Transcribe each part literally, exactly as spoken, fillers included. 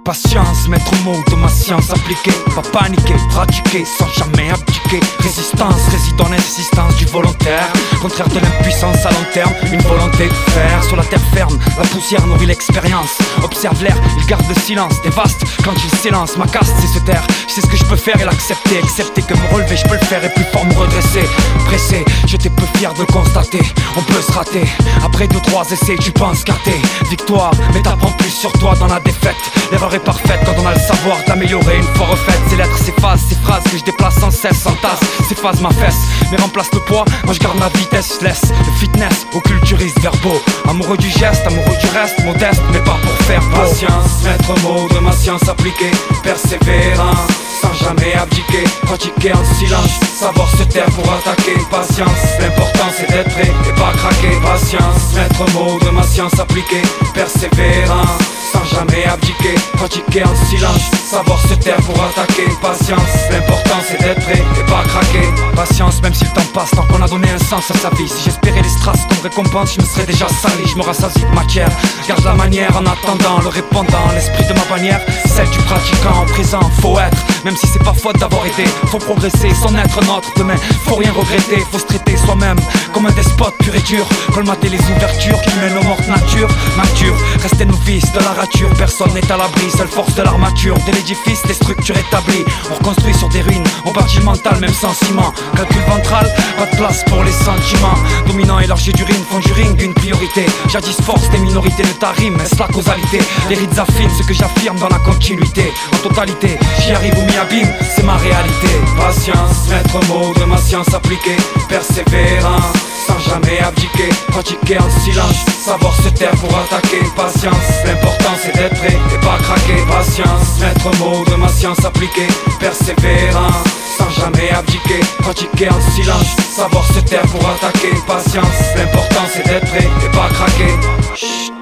Patience, maître mot de ma science appliquée. Pas paniquer, pratiquer sans jamais abdiquer. Résistance réside en insistance du volontaire. Contraire de l'impuissance à long terme, une volonté de faire. Sur la terre ferme, la poussière nourrit l'expérience. Observe l'air, il garde le silence. Dévaste quand il s'élance, ma caste c'est se taire. Je sais ce que je peux faire et l'accepter. Accepter que me relever je peux le faire et plus fort me redresser. Pressé, j'étais peu fier de le constater. On peut se rater, après deux trois essais tu penses capter. Victoire, mais t'apprends plus sur toi dans la défaite. L'erreur est parfaite quand on a le savoir d'améliorer une fois refaite. Ces lettres, ces phases, ces phrases que je déplace sans cesse, sans tasse. Ces phases ma fesse, mais remplace le poids. Moi je garde ma vitesse, je laisse le fitness aux culturistes verbaux. Amoureux du geste, amoureux du reste, modeste mais pas pour faire beau. Patience, maître mot de ma science appliquée. Persévérant, sans jamais abdiquer. Pratiquer en silence, savoir se taire pour attaquer. Patience, l'important c'est d'être prêt et pas craquer. Patience, maître mot de ma science appliquée. Persévérant, sans jamais abdiquer. Pratiquer en silence, savoir se taire pour attaquer. Patience, l'important c'est d'être prêt et pas craquer. Patience même si le temps passe, tant qu'on a donné un sens à sa vie. Si j'espérais les strass comme récompense, je me serais déjà sali. Je me rassasie de matière, garde la manière en attendant le répondant. L'esprit de ma bannière, celle du pratiquant. En présent, faut être, même si c'est pas faute d'avoir été. Faut progresser, son être notre demain. Faut rien regretter, faut se traiter soi-même comme un despote pur et dur. Colmater les ouvertures qui mènent aux mortes nature. Nature, rester novice de la rature. Personne n'est à l'abri, seule force de l'armature. De l'édifice, des structures établies. On reconstruit sur des ruines, on bâtit le mental même sans ciment. Calcul ventral, pas de place pour les sentiments. Dominant élargi du ring, conjuring d'une priorité. Jadis force des minorités de ta rime, est-ce la causalité? Les rites affinent ce que j'affirme dans la continuité. En totalité, j'y arrive ou m'y abîme, c'est ma réalité. Patience, maître mot de ma science appliquée. Persévérant, sans jamais abdiquer. Pratiquer en silence, savoir se taire pour attaquer. Patience, l'important c'est d'être prêt et pas craquer. Patience, maître mot de ma science appliquée. Persévérant, sans jamais abdiquer. Pratiquer en silence, savoir se taire pour attaquer. Patience, l'important c'est d'être prêt et pas craquer. Chut.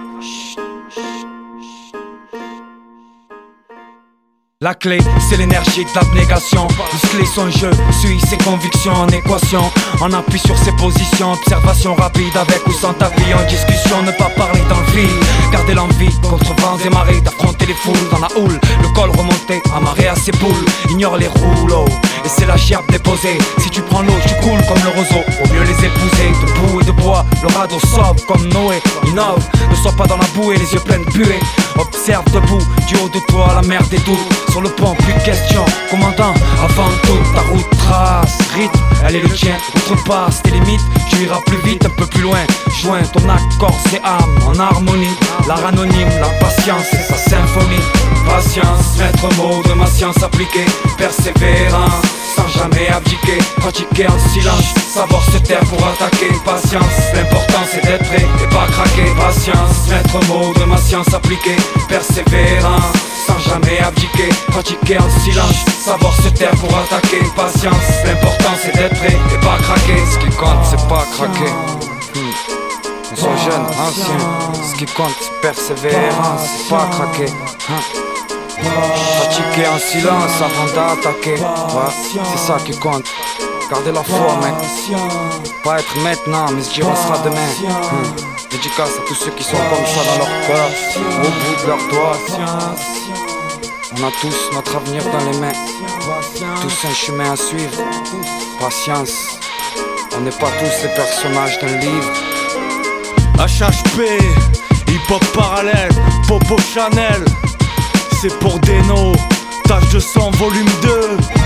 La clé, c'est l'énergie de l'abnégation. Muscler son jeu, suit ses convictions en équation. En appui sur ses positions, observation rapide avec ou sans tapis. En discussion, ne pas parler dans le vide. Garder l'envie, contre vents et marées, d'affronter les foules dans la houle. Le col remonté, amarré à ses boules. Ignore les rouleaux, et c'est la gerbe déposée. Si tu prends l'eau, tu coules comme le roseau. Au mieux les épouser, de boue et de bois. Le radeau sauve comme Noé, innove. Ne sois pas dans la bouée, les yeux pleins de buée. Observe debout, du haut de toi, la mer des doutes. Sur le pont, plus de questions, commandant, avant tout, ta route trace, rythme, elle est le tien, outrepasse tes limites, tu iras plus vite, un peu plus loin, joins ton accord, c'est âme, en harmonie, l'art anonyme, la patience et sa symphonie. Patience, maître mot de ma science appliquée, persévérant, sans jamais abdiquer, pratiquer en silence, savoir se taire pour attaquer. Patience, l'important c'est d'être prêt et pas craquer. Patience, maître mot de ma science appliquée, persévérant, sans jamais abdiquer, pratiquer en silence, savoir se taire pour attaquer. Patience, l'important c'est d'être prêt et pas craquer. Ce qui compte c'est pas craquer. hmm. On soit jeune, ancien, ce qui compte c'est persévérance, c'est pas craquer. hein. Pratiquer en silence avant d'attaquer, ouais, c'est ça qui compte. Garder la foi mec, pas être maintenant mais se dire on sera demain. hmm. Dédicace à tous ceux qui sont comme ça dans leur cœur, au bout de leurs doigts. On a tous notre avenir dans les mains, tous un chemin à suivre. Patience, on n'est pas tous les personnages d'un livre. H H P, hip-hop parallèle, Popo Chanel. C'est pour Deno, Tâche de sang volume deux.